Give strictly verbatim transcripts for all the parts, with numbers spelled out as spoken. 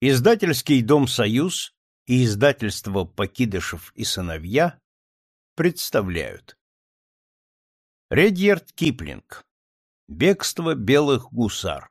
Издательский дом «Союз» и издательство «Покидышев и сыновья» представляют. Редьярд Киплинг. Бегство белых гусар.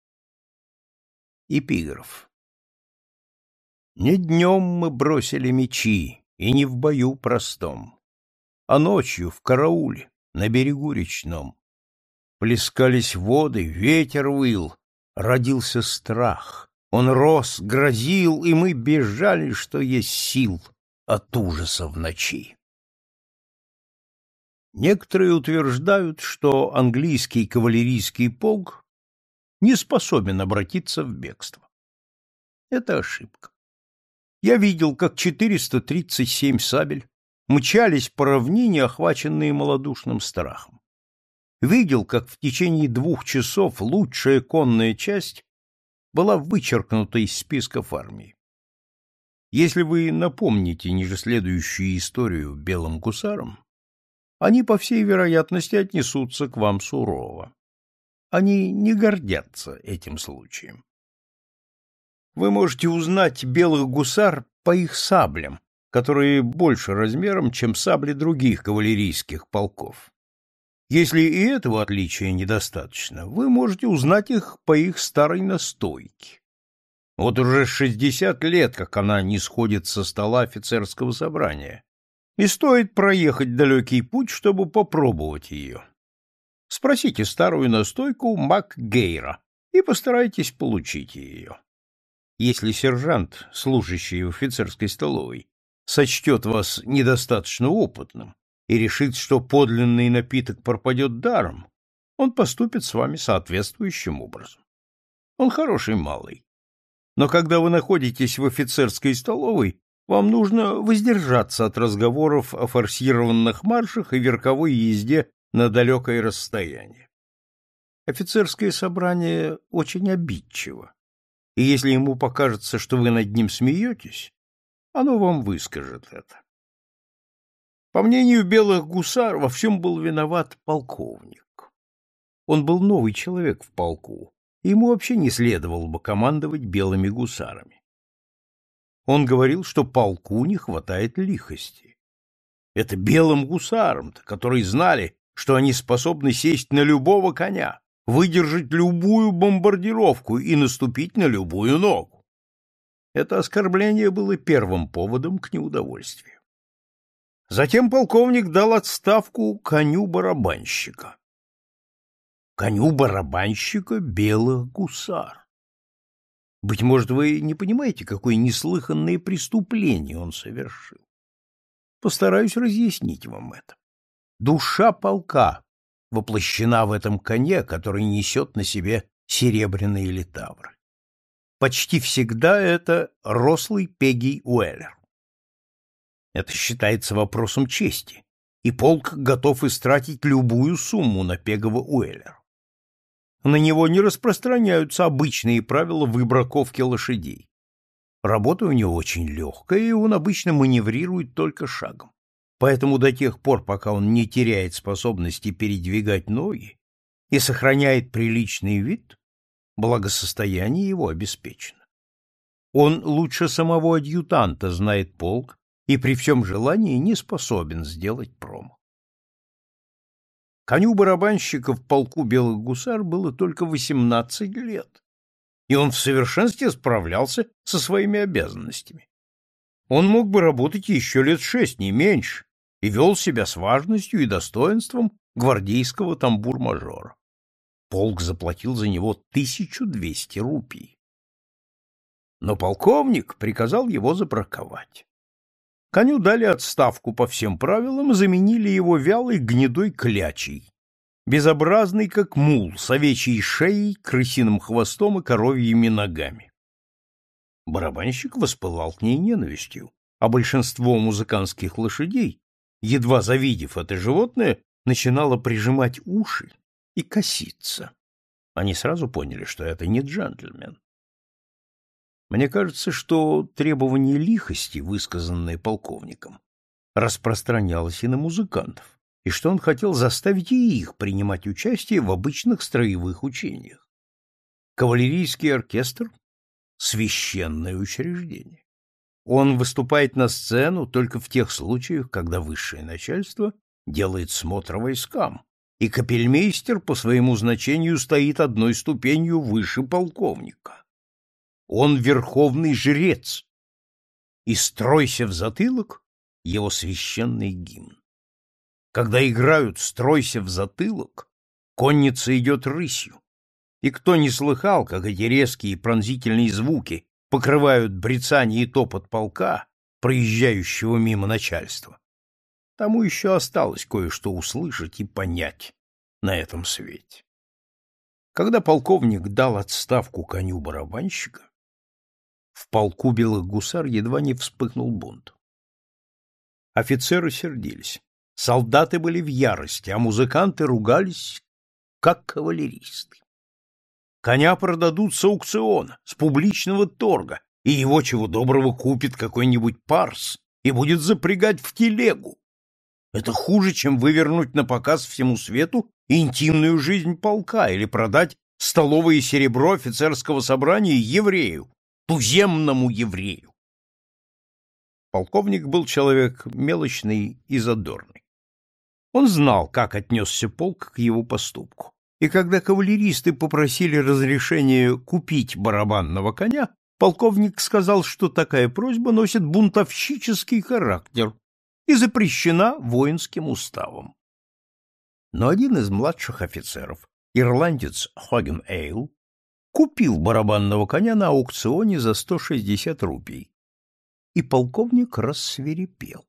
Эпиграф. Не днем мы бросили мечи, и не в бою простом, а ночью в карауле на берегу речном. Плескались воды, ветер выл, родился страх. Он рос, грозил, и мы бежали, что есть сил, от ужаса в ночи. Некоторые утверждают, что английский кавалерийский полк не способен обратиться в бегство. Это ошибка. Я видел, как четыреста тридцать семь сабель мчались по равнине, охваченные малодушным страхом. Видел, как в течение двух часов лучшая конная часть была вычеркнута из списков армии. Если вы напомните ниже следующую историю белым гусарам, они, по всей вероятности, отнесутся к вам сурово. Они не гордятся этим случаем. Вы можете узнать белых гусар по их саблям, которые больше размером, чем сабли других кавалерийских полков. Если и этого отличия недостаточно, вы можете узнать их по их старой настойке. Вот уже шестьдесят лет, как она не сходит со стола офицерского собрания, и стоит проехать далекий путь, чтобы попробовать ее. Спросите старую настойку МакГейра и постарайтесь получить ее. Если сержант, служащий в офицерской столовой, сочтет вас недостаточно опытным и решит, что подлинный напиток пропадет даром, он поступит с вами соответствующим образом. Он хороший малый. Но когда вы находитесь в офицерской столовой, вам нужно воздержаться от разговоров о форсированных маршах и верховой езде на далекое расстояние. Офицерское собрание очень обидчиво, и если ему покажется, что вы над ним смеетесь, оно вам выскажет это. По мнению белых гусар, во всем был виноват полковник. Он был новый человек в полку, и ему вообще не следовало бы командовать белыми гусарами. Он говорил, что полку не хватает лихости. Это белым гусарам-то, которые знали, что они способны сесть на любого коня, выдержать любую бомбардировку и наступить на любую ногу. Это оскорбление было первым поводом к неудовольствию. Затем полковник дал отставку коню-барабанщика. Коню-барабанщика белых гусар. Быть может, вы не понимаете, какое неслыханное преступление он совершил. Постараюсь разъяснить вам это. Душа полка воплощена в этом коне, который несет на себе серебряные литавры. Почти всегда это рослый Пегий Уэллер. Это считается вопросом чести, и полк готов истратить любую сумму на Пегова Уэллера. На него не распространяются обычные правила выбраковки лошадей. Работа у него очень легкая, и он обычно маневрирует только шагом. Поэтому до тех пор, пока он не теряет способности передвигать ноги и сохраняет приличный вид, благосостояние его обеспечено. Он лучше самого адъютанта знает полк и при всем желании не способен сделать промах. Коню-барабанщика в полку белых гусар было только восемнадцать лет, и он в совершенстве справлялся со своими обязанностями. Он мог бы работать еще лет шесть, не меньше, и вел себя с важностью и достоинством гвардейского тамбур-мажора. Полк заплатил за него тысячу двести рупий. Но полковник приказал его забраковать. Коню дали отставку по всем правилам и заменили его вялой гнедой клячей, безобразный как мул, с овечьей шеей, крысиным хвостом и коровьими ногами. Барабанщик воспылал к ней ненавистью, а большинство музыкантских лошадей, едва завидев это животное, начинало прижимать уши и коситься. Они сразу поняли, что это не джентльмен. Мне кажется, что требование лихости, высказанное полковником, распространялось и на музыкантов, и что он хотел заставить и их принимать участие в обычных строевых учениях. Кавалерийский оркестр священное учреждение. Он выступает на сцену только в тех случаях, когда высшее начальство делает смотр войскам, и капельмейстер по своему значению стоит одной ступенью выше полковника. Он верховный жрец, и «Стройся в затылок» — его священный гимн. Когда играют «Стройся в затылок», конница идет рысью, и кто не слыхал, как эти резкие пронзительные звуки покрывают брецание и топот полка, проезжающего мимо начальства, тому еще осталось кое-что услышать и понять на этом свете. Когда полковник дал отставку коню-барабанщика, в полку белых гусар едва не вспыхнул бунт. Офицеры сердились, солдаты были в ярости, а музыканты ругались, как кавалеристы. Коня продадут с аукциона, с публичного торга, и его чего доброго купит какой-нибудь парс и будет запрягать в телегу. Это хуже, чем вывернуть на показ всему свету интимную жизнь полка или продать столовое серебро офицерского собрания еврею, туземному еврею. Полковник был человек мелочный и задорный. Он знал, как отнесся полк к его поступку. И когда кавалеристы попросили разрешения купить барабанного коня, полковник сказал, что такая просьба носит бунтовщический характер и запрещена воинским уставом. Но один из младших офицеров, ирландец Хоген Эйл, купил барабанного коня на аукционе за сто шестьдесят рупий, и полковник рассвирепел.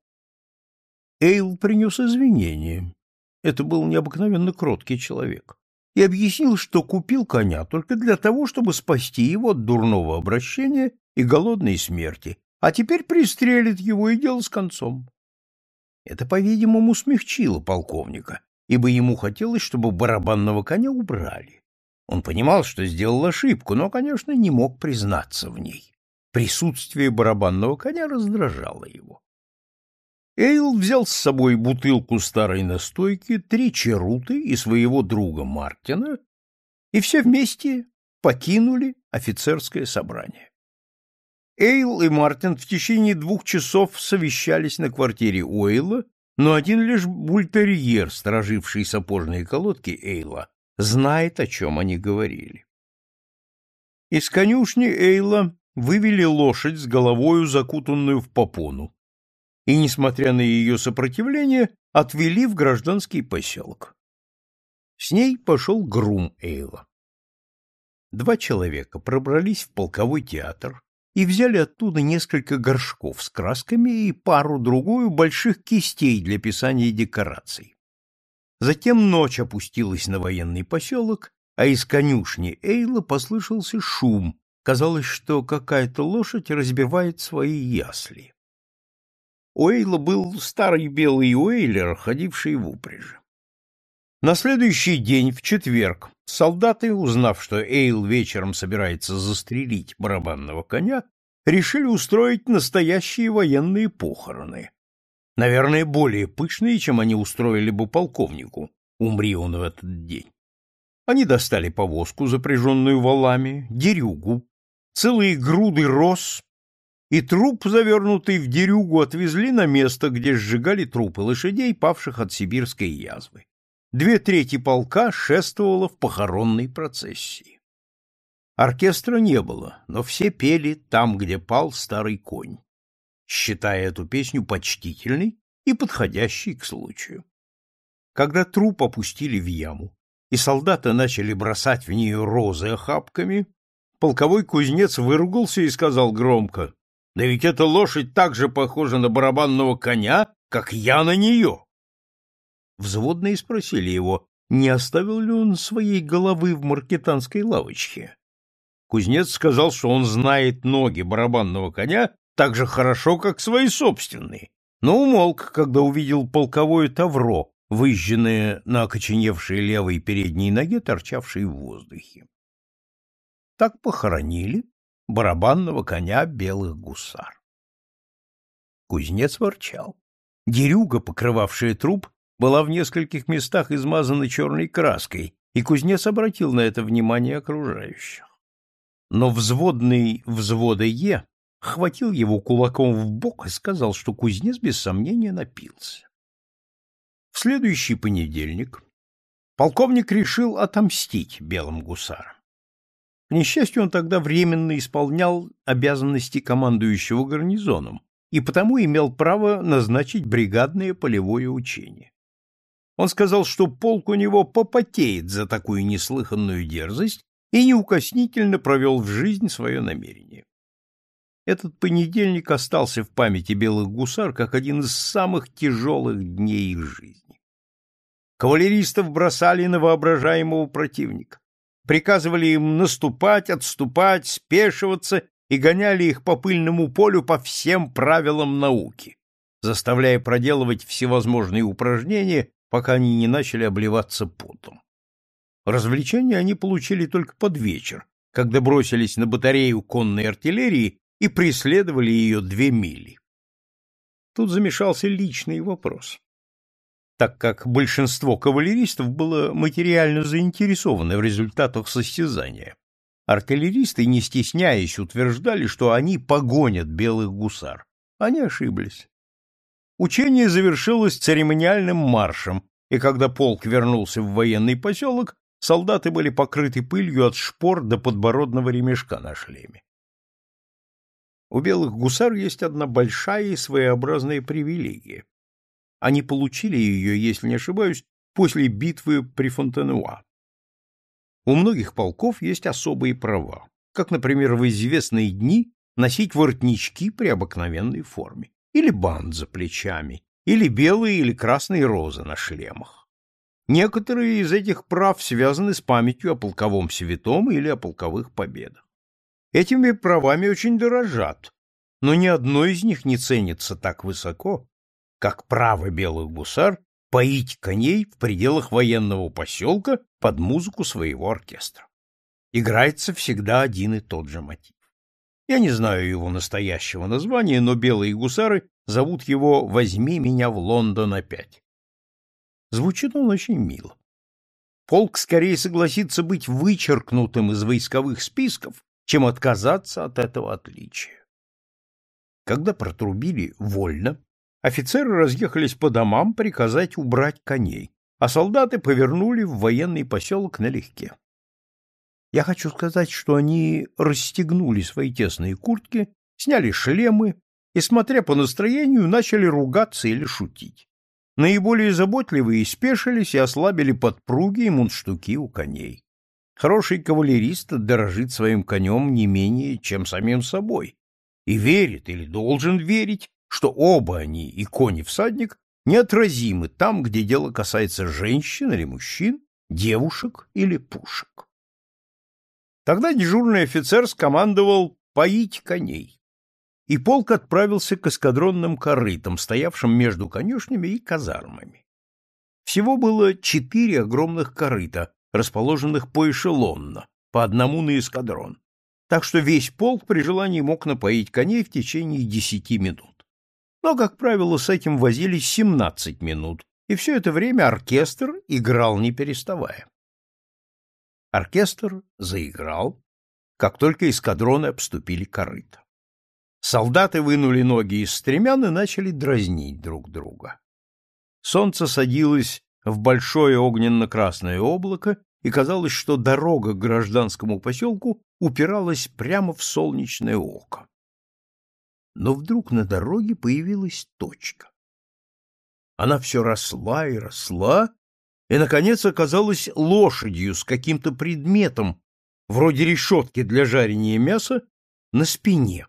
Эйл принес извинения, это был необыкновенно кроткий человек, и объяснил, что купил коня только для того, чтобы спасти его от дурного обращения и голодной смерти, а теперь пристрелит его и дело с концом. Это, по-видимому, смягчило полковника, ибо ему хотелось, чтобы барабанного коня убрали. Он понимал, что сделал ошибку, но, конечно, не мог признаться в ней. Присутствие барабанного коня раздражало его. Эйл взял с собой бутылку старой настойки, три черуты и своего друга Мартина, и все вместе покинули офицерское собрание. Эйл и Мартин в течение двух часов совещались на квартире Уэйла, но один лишь бультерьер, стороживший сапожные колодки Эйла, знает, о чем они говорили. Из конюшни Эйла вывели лошадь с головою, закутанную в попону, и, несмотря на ее сопротивление, отвели в гражданский поселок. С ней пошел грум Эйла. Два человека пробрались в полковой театр и взяли оттуда несколько горшков с красками и пару-другую больших кистей для писания декораций. Затем ночь опустилась на военный поселок, а из конюшни Эйла послышался шум. Казалось, что какая-то лошадь разбивает свои ясли. У Эйла был старый белый уэйлер, ходивший в упряжи. На следующий день, в четверг, солдаты, узнав, что Эйл вечером собирается застрелить барабанного коня, решили устроить настоящие военные похороны. Наверное, более пышные, чем они устроили бы полковнику, умри он в этот день. Они достали повозку, запряженную волами, дерюгу, целые груды роз, и труп, завернутый в дерюгу, отвезли на место, где сжигали трупы лошадей, павших от сибирской язвы. Две трети полка шествовало в похоронной процессии. Оркестра не было, но все пели «Там, где пал старый конь», считая эту песню почтительной и подходящей к случаю. Когда труп опустили в яму, и солдаты начали бросать в нее розы охапками, полковой кузнец выругался и сказал громко: «Да ведь эта лошадь так же похожа на барабанного коня, как я на нее!» Взводные спросили его, не оставил ли он своей головы в маркетанской лавочке. Кузнец сказал, что он знает ноги барабанного коня так же хорошо, как свои собственные, но умолк, когда увидел полковое тавро, выжженное на окоченевшей левой передней ноге, торчавшей в воздухе. Так похоронили барабанного коня белых гусар. Кузнец ворчал. Дерюга, покрывавшая труп, была в нескольких местах измазана черной краской, и кузнец обратил на это внимание окружающих. Но взводный взвода Е хватил его кулаком в бок и сказал, что кузнец без сомнения напился. В следующий понедельник полковник решил отомстить белым гусарам. К несчастью, он тогда временно исполнял обязанности командующего гарнизоном и потому имел право назначить бригадное полевое учение. Он сказал, что полк у него попотеет за такую неслыханную дерзость, и неукоснительно провел в жизнь свое намерение. Этот понедельник остался в памяти белых гусар как один из самых тяжелых дней их жизни. Кавалеристов бросали на воображаемого противника, приказывали им наступать, отступать, спешиваться и гоняли их по пыльному полю по всем правилам науки, заставляя проделывать всевозможные упражнения, пока они не начали обливаться потом. Развлечения они получили только под вечер, когда бросились на батарею конной артиллерии и преследовали ее две мили. Тут замешался личный вопрос. Так как большинство кавалеристов было материально заинтересовано в результатах состязания, артиллеристы, не стесняясь, утверждали, что они погонят белых гусар. Они ошиблись. Учение завершилось церемониальным маршем, и когда полк вернулся в военный поселок, солдаты были покрыты пылью от шпор до подбородного ремешка на шлеме. У белых гусар есть одна большая и своеобразная привилегия. Они получили ее, если не ошибаюсь, после битвы при Фонтенуа. У многих полков есть особые права, как, например, в известные дни носить воротнички при обыкновенной форме, или бант за плечами, или белые или красные розы на шлемах. Некоторые из этих прав связаны с памятью о полковом святом или о полковых победах. Этими правами очень дорожат, но ни одно из них не ценится так высоко, как право белых гусар поить коней в пределах военного поселка под музыку своего оркестра. Играется всегда один и тот же мотив. Я не знаю его настоящего названия, но белые гусары зовут его «Возьми меня в Лондон опять». Звучит он очень мило. Полк скорее согласится быть вычеркнутым из войсковых списков, чем отказаться от этого отличия. Когда протрубили «вольно», офицеры разъехались по домам приказать убрать коней, а солдаты повернули в военный поселок налегке. Я хочу сказать, что они расстегнули свои тесные куртки, сняли шлемы и, смотря по настроению, начали ругаться или шутить. Наиболее заботливые спешились и ослабили подпруги и мундштуки у коней. Хороший кавалерист дорожит своим конем не менее, чем самим собой, и верит или должен верить, что оба они, и конь и всадник, неотразимы там, где дело касается женщин или мужчин, девушек или пушек. Тогда дежурный офицер скомандовал поить коней, и полк отправился к эскадронным корытам, стоявшим между конюшнями и казармами. Всего было четыре огромных корыта, расположенных поэшелонно, по одному на эскадрон, так что весь полк при желании мог напоить коней в течение десяти минут. Но, как правило, с этим возились семнадцать минут, и все это время оркестр играл не переставая. Оркестр заиграл, как только эскадроны обступили корыто. Солдаты вынули ноги из стремян и начали дразнить друг друга. Солнце садилось в большое огненно-красное облако, и казалось, что дорога к гражданскому поселку упиралась прямо в солнечное око. Но вдруг на дороге появилась точка. Она все росла и росла, и, наконец, оказалась лошадью с каким-то предметом, вроде решетки для жарения мяса, на спине.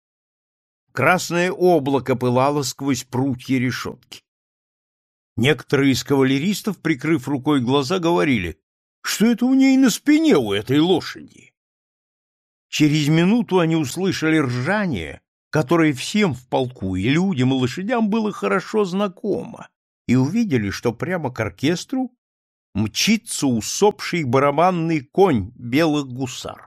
Красное облако пылало сквозь прутья решетки. Некоторые из кавалеристов, прикрыв рукой глаза, говорили, что это у ней на спине у этой лошади. Через минуту они услышали ржание, которое всем в полку, и людям, и лошадям было хорошо знакомо, и увидели, что прямо к оркестру мчится усопший барабанный конь белых гусар.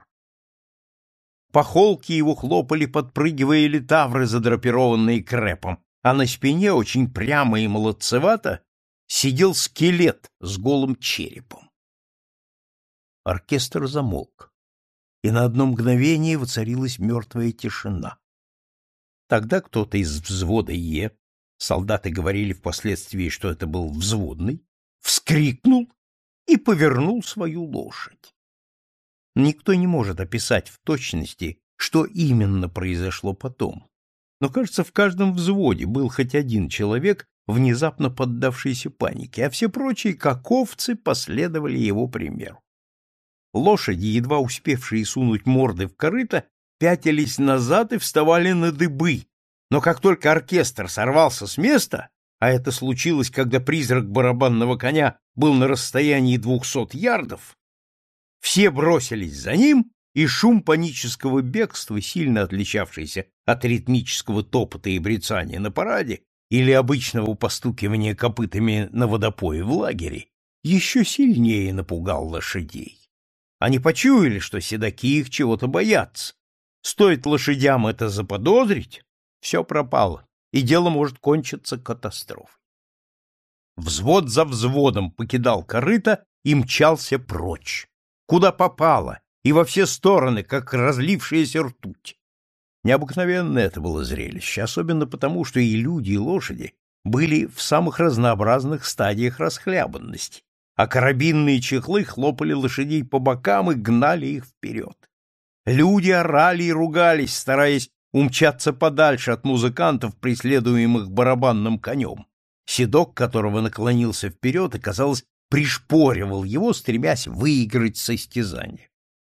По холке его хлопали, подпрыгивая литавры, задрапированные крепом, а на спине, очень прямо и молодцевато, сидел скелет с голым черепом. Оркестр замолк, и на одно мгновение воцарилась мертвая тишина. Тогда кто-то из взвода Е, солдаты говорили впоследствии, что это был взводный, вскрикнул и повернул свою лошадь. Никто не может описать в точности, что именно произошло потом, но, кажется, в каждом взводе был хоть один человек, внезапно поддавшийся панике, а все прочие, как овцы, последовали его примеру. Лошади, едва успевшие сунуть морды в корыто, пятились назад и вставали на дыбы, но как только оркестр сорвался с места, а это случилось, когда призрак барабанного коня был на расстоянии двухсот ярдов, все бросились за ним, и шум панического бегства, сильно отличавшийся от ритмического топота и брецания на параде или обычного постукивания копытами на водопое в лагере, еще сильнее напугал лошадей. Они почуяли, что седаки их чего-то боятся. Стоит лошадям это заподозрить, все пропало, и дело может кончиться катастрофой. Взвод за взводом покидал корыто и мчался прочь, куда попало, и во все стороны, как разлившаяся ртуть. Необыкновенное это было зрелище, особенно потому, что и люди, и лошади были в самых разнообразных стадиях расхлябанности, а карабинные чехлы хлопали лошадей по бокам и гнали их вперед. Люди орали и ругались, стараясь умчаться подальше от музыкантов, преследуемых барабанным конем, седок которого наклонился вперед и, казалось, пришпоривал его, стремясь выиграть состязание.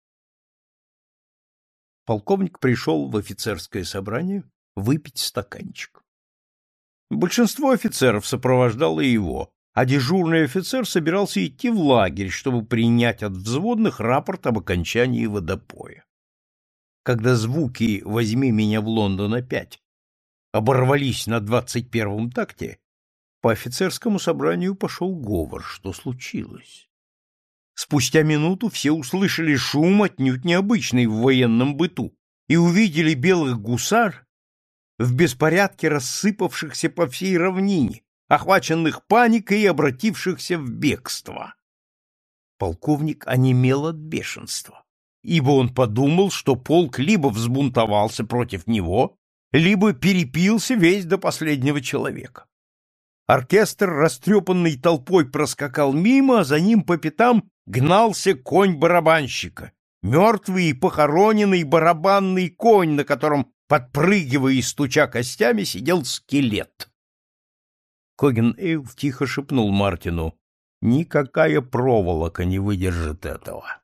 Полковник пришел в офицерское собрание выпить стаканчик. Большинство офицеров сопровождало его, а дежурный офицер собирался идти в лагерь, чтобы принять от взводных рапорт об окончании водопоя. Когда звуки «Возьми меня в Лондон опять» оборвались на двадцать первом такте, по офицерскому собранию пошел говор, что случилось. Спустя минуту все услышали шум, отнюдь необычный в военном быту, и увидели белых гусар в беспорядке рассыпавшихся по всей равнине, охваченных паникой и обратившихся в бегство. Полковник онемел от бешенства, ибо он подумал, что полк либо взбунтовался против него, либо перепился весь до последнего человека. Оркестр, растрепанный толпой, проскакал мимо, а за ним по пятам гнался конь барабанщика, мертвый и похороненный барабанный конь, на котором, подпрыгивая и стуча костями, сидел скелет. Коген-Эйл тихо шепнул Мартину: «Никакая проволока не выдержит этого».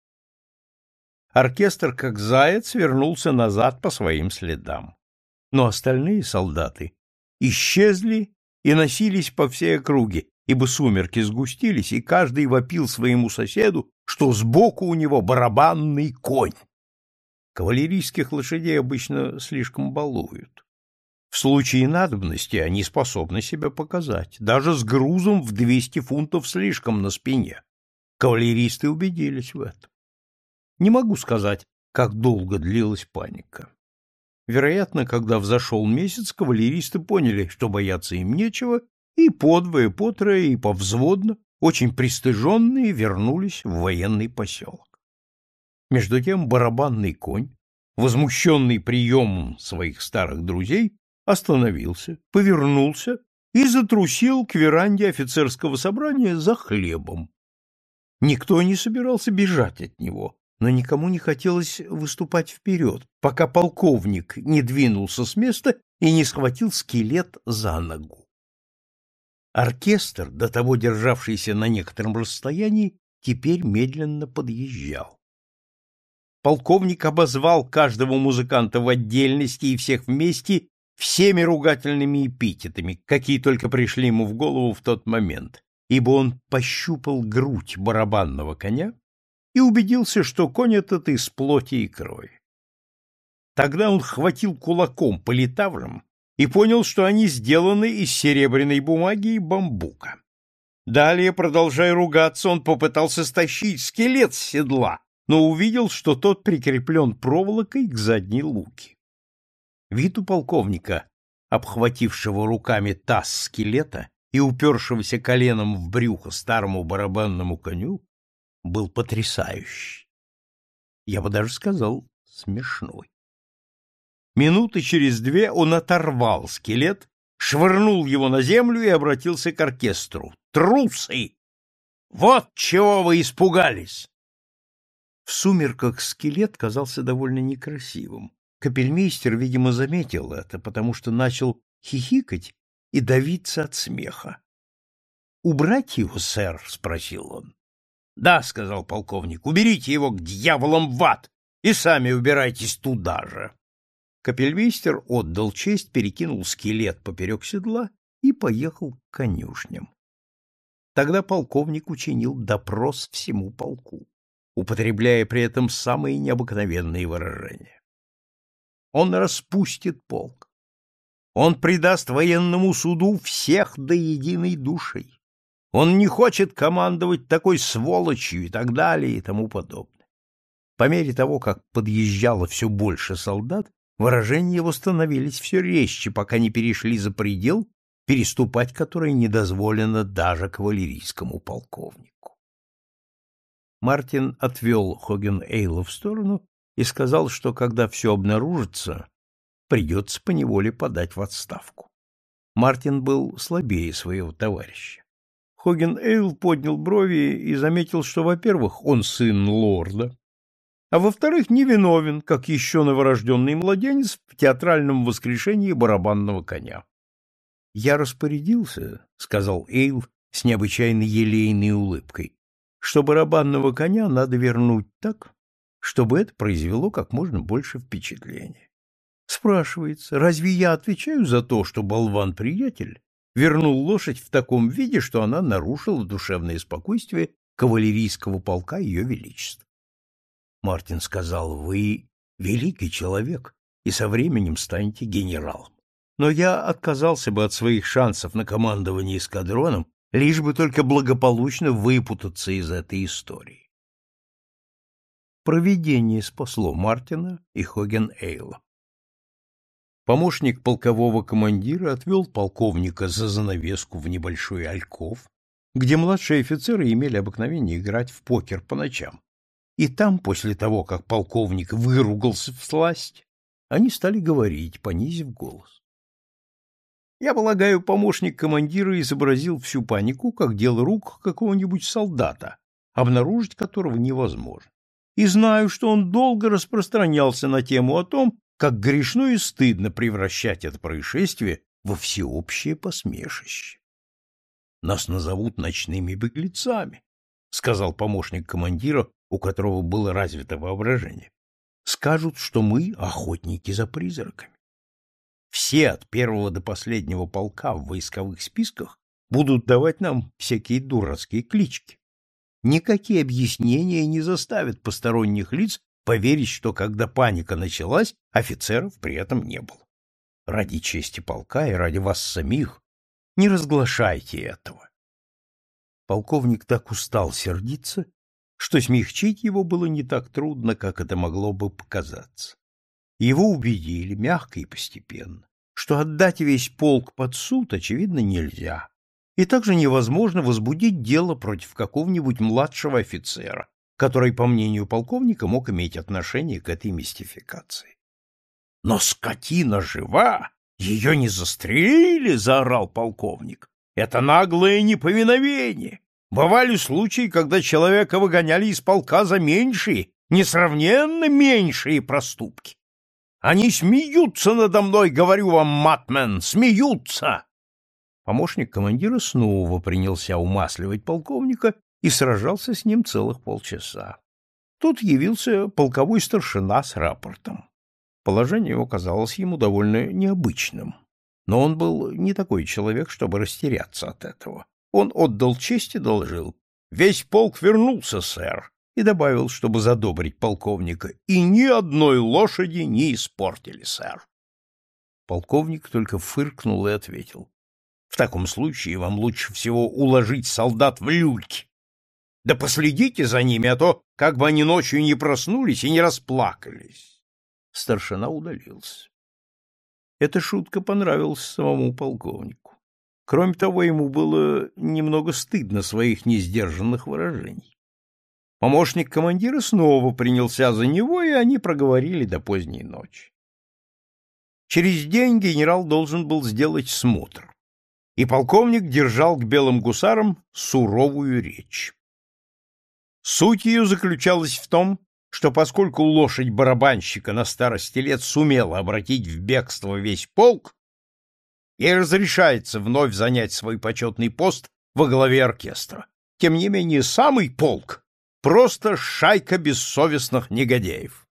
Оркестр, как заяц, вернулся назад по своим следам. Но остальные солдаты исчезли и носились по всей округе, ибо сумерки сгустились, и каждый вопил своему соседу, что сбоку у него барабанный конь. Кавалерийских лошадей обычно слишком балуют. В случае надобности они способны себя показать, даже с грузом в двести фунтов слишком на спине. Кавалеристы убедились в этом. Не могу сказать, как долго длилась паника. Вероятно, когда взошел месяц, кавалеристы поняли, что бояться им нечего, и подвое, потрое и повзводно, очень пристыженные, вернулись в военный поселок. Между тем барабанный конь, возмущенный приемом своих старых друзей, остановился, повернулся и затрусил к веранде офицерского собрания за хлебом. Никто не собирался бежать от него, но никому не хотелось выступать вперед, пока полковник не двинулся с места и не схватил скелет за ногу. Оркестр, до того державшийся на некотором расстоянии, теперь медленно подъезжал. Полковник обозвал каждого музыканта в отдельности и всех вместе всеми ругательными эпитетами, какие только пришли ему в голову в тот момент, ибо он пощупал грудь барабанного коня и убедился, что конь этот из плоти и крови. Тогда он хватил кулаком по литаврам и понял, что они сделаны из серебряной бумаги и бамбука. Далее, продолжая ругаться, он попытался стащить скелет с седла, но увидел, что тот прикреплен проволокой к задней луке. Вид у полковника, обхватившего руками таз скелета и упершегося коленом в брюхо старому барабанному коню, был потрясающий. я бы даже сказал, смешной. Минуты через две он оторвал скелет, швырнул его на землю и обратился к оркестру. «Трусы! Вот чего вы испугались!» В сумерках скелет казался довольно некрасивым. Капельмейстер, видимо, заметил это, потому что начал хихикать и давиться от смеха. — Убрать его, сэр? — спросил он. — Да, — сказал полковник, — уберите его к дьяволам в ад и сами убирайтесь туда же. Капельмейстер отдал честь, перекинул скелет поперек седла и поехал к конюшням. Тогда полковник учинил допрос всему полку, употребляя при этом самые необыкновенные выражения. Он распустит полк. Он предаст военному суду всех до единой души. Он не хочет командовать такой сволочью и так далее и тому подобное. По мере того, как подъезжало все больше солдат, выражения его становились все резче, пока не перешли за предел, переступать который не дозволено даже кавалерийскому полковнику. Мартин отвел Хоген-Эйла в сторону и сказал, что когда все обнаружится, придется поневоле подать в отставку. Мартин был слабее своего товарища. Хоген-Эйл поднял брови и заметил, что, во-первых, он сын лорда, а во-вторых, невиновен, как еще новорожденный младенец в театральном воскрешении барабанного коня. — Я распорядился, — сказал Эйл с необычайно елейной улыбкой, — что барабанного коня надо вернуть так, чтобы это произвело как можно больше впечатления. Спрашивается, разве я отвечаю за то, что болван-приятель вернул лошадь в таком виде, что она нарушила душевное спокойствие кавалерийского полка Ее Величества? Мартин сказал: вы великий человек и со временем станете генералом. Но я отказался бы от своих шансов на командование эскадроном, лишь бы только благополучно выпутаться из этой истории. Провидение спасло Мартина и Хоген-Эйла. Помощник полкового командира отвел полковника за занавеску в небольшой альков, где младшие офицеры имели обыкновение играть в покер по ночам. И там, после того, как полковник выругался всласть, они стали говорить, понизив голос. Я полагаю, помощник командира изобразил всю панику, как дело рук какого-нибудь солдата, обнаружить которого невозможно. И знаю, что он долго распространялся на тему о том, как грешно и стыдно превращать это происшествие во всеобщее посмешище. Нас назовут ночными беглецами, — сказал помощник командира, у которого было развито воображение. Скажут, что мы охотники за призраками. Все от первого до последнего полка в войсковых списках будут давать нам всякие дурацкие клички. Никакие объяснения не заставят посторонних лиц поверить, что когда паника началась, офицеров при этом не было. Ради чести полка и ради вас самих не разглашайте этого. Полковник так устал сердиться, что смягчить его было не так трудно, как это могло бы показаться. Его убедили, мягко и постепенно, что отдать весь полк под суд, очевидно, нельзя, и также невозможно возбудить дело против какого-нибудь младшего офицера, который, по мнению полковника, мог иметь отношение к этой мистификации. — Но скотина жива! Ее не застрелили! — заорал полковник. — Это наглое неповиновение! Бывали случаи, когда человека выгоняли из полка за меньшие, несравненно меньшие проступки. Они смеются надо мной, говорю вам, матмен, смеются! Помощник командира снова принялся умасливать полковника и сражался с ним целых полчаса. Тут явился полковой старшина с рапортом. Положение его казалось ему довольно необычным, но он был не такой человек, чтобы растеряться от этого. Он отдал честь и доложил: «Весь полк вернулся, сэр», и добавил, чтобы задобрить полковника: «И ни одной лошади не испортили, сэр». Полковник только фыркнул и ответил: «В таком случае вам лучше всего уложить солдат в люльки. Да последите за ними, а то как бы они ночью не проснулись и не расплакались». Старшина удалился. Эта шутка понравилась самому полковнику. Кроме того, ему было немного стыдно своих несдержанных выражений. Помощник командира снова принялся за него, и они проговорили до поздней ночи. Через день генерал должен был сделать смотр, и полковник держал к белым гусарам суровую речь. Суть ее заключалась в том, что поскольку лошадь барабанщика на старости лет сумела обратить в бегство весь полк, ей разрешается вновь занять свой почетный пост во главе оркестра. Тем не менее, самый полк — просто шайка бессовестных негодяев.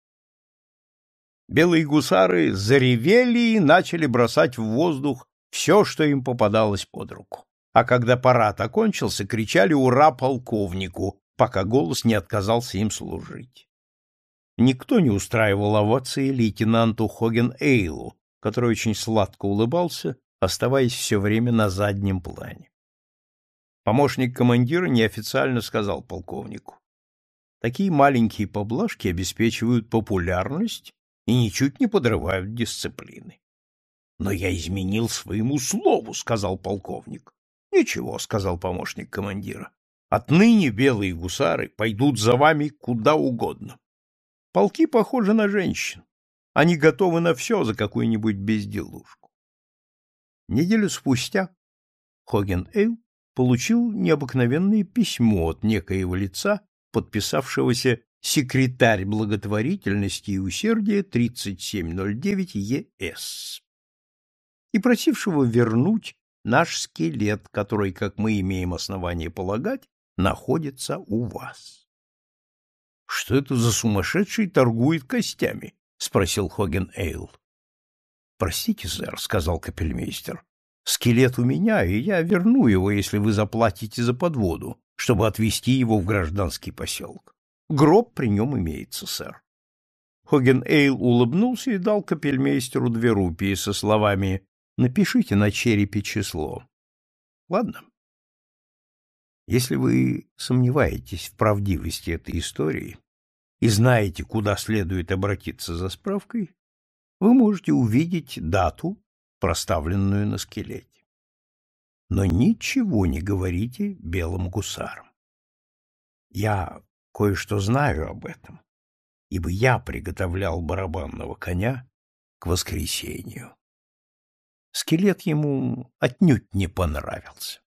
Белые гусары заревели и начали бросать в воздух все, что им попадалось под руку. А когда парад окончился, кричали «Ура полковнику!», пока голос не отказался им служить. Никто не устраивал овации лейтенанту Хоген-Эйлу, который очень сладко улыбался, оставаясь все время на заднем плане. Помощник командира неофициально сказал полковнику: «Такие маленькие поблажки обеспечивают популярность и ничуть не подрывают дисциплины». «Но я изменил своему слову», — сказал полковник. «Ничего», — сказал помощник командира. «Отныне белые гусары пойдут за вами куда угодно. Полки похожи на женщин. Они готовы на все за какую-нибудь безделушку». Неделю спустя Хоген-Эйл получил необыкновенное письмо от некоего лица, подписавшегося «Секретарь благотворительности и усердия тридцать семь ноль девять ЕС» и просившего вернуть наш скелет, который, как мы имеем основание полагать, находится у вас. — Что это за сумасшедший торгует костями? — спросил Хоген-Эйл. — Простите, сэр, — сказал капельмейстер, — скелет у меня, и я верну его, если вы заплатите за подводу, чтобы отвезти его в гражданский поселок. Гроб при нем имеется, сэр. Хоген-Эйл улыбнулся и дал капельмейстеру две рупии со словами: «Напишите на черепе число». Ладно. Если вы сомневаетесь в правдивости этой истории и знаете, куда следует обратиться за справкой, вы можете увидеть дату, проставленную на скелете. Но ничего не говорите белым гусарам. Я кое-что знаю об этом, ибо я приготовлял барабанного коня к воскресенью. Скелет ему отнюдь не понравился.